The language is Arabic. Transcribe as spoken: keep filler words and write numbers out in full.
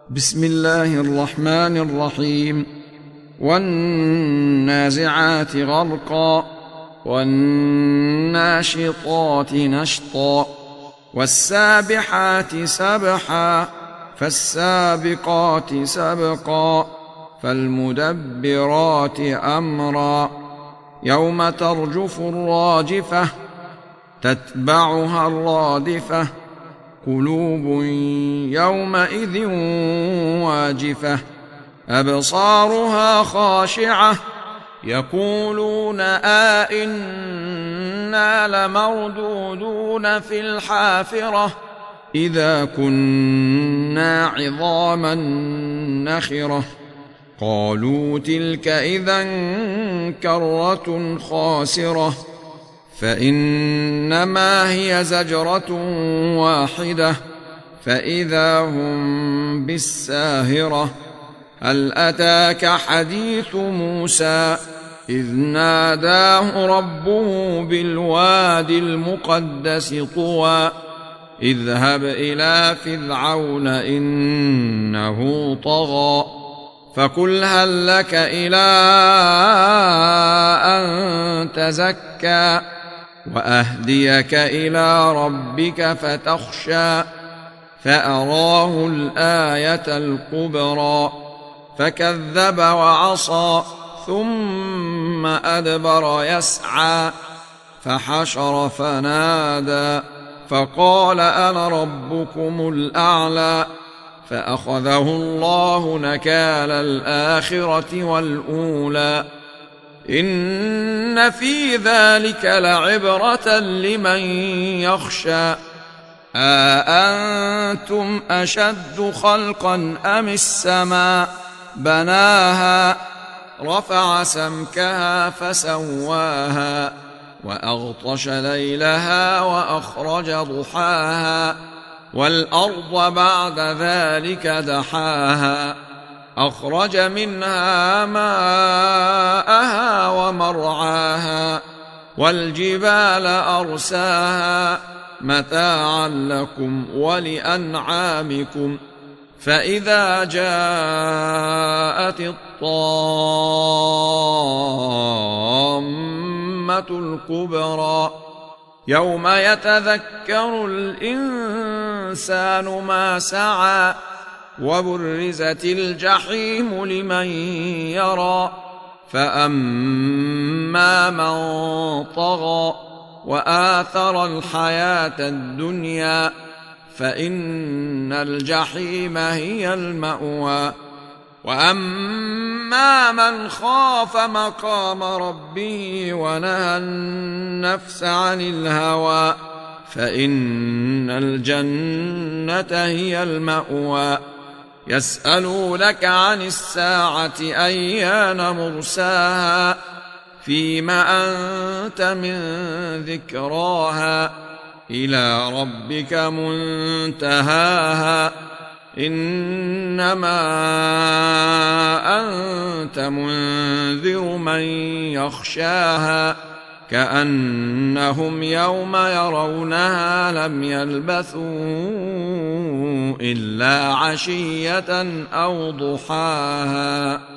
بسم الله الرحمن الرحيم. والنازعات غرقا والناشطات نشطا والسابحات سبحا فالسابقات سبقا فالمدبرات أمرا يوم ترجف الراجفة تتبعها الرادفة قلوب يومئذ واجفة أبصارها خاشعة يقولون أئنا لمردودون في الحافرة إذا كنا عظاما نخرة قالوا تلك إذا كرة خاسرة فإنما هي زجرة واحدة فإذا هم بالساهرة هل أتاك حديث موسى إذ ناداه ربه بالواد المقدس طوى اذهب إلى فرعون إنه طغى فقل هل لك إلى أن تزكى وأهديك إلى ربك فتخشى فأراه الآية الكبرى فكذب وعصى ثم أدبر يسعى فحشر فنادى فقال أنا ربكم الأعلى فأخذه الله نكال الآخرة والأولى إن في ذلك لعبرة لمن يخشى أأنتم أشد خلقا أم السماء بناها رفع سمكها فسواها وأغطش ليلها وأخرج ضحاها والأرض بعد ذلك دحاها أخرج منها ماءها ومرعاها والجبال أرساها متاعا لكم ولأنعامكم فإذا جاءت الطامة الكبرى يوم يتذكر الإنسان ما سعى وبرزت الجحيم لمن يرى فأما من طغى وآثر الحياة الدنيا فإن الجحيم هي المأوى وأما من خاف مقام ربه ونهى النفس عن الهوى فإن الجنة هي المأوى يسألونك عن الساعة أيان مرساها فيم أنت من ذكراها إلى ربك منتهاها إنما أنت منذر من يخشاها كأنهم يوم يرونها لم يلبثوا إلا عشية أو ضحاها.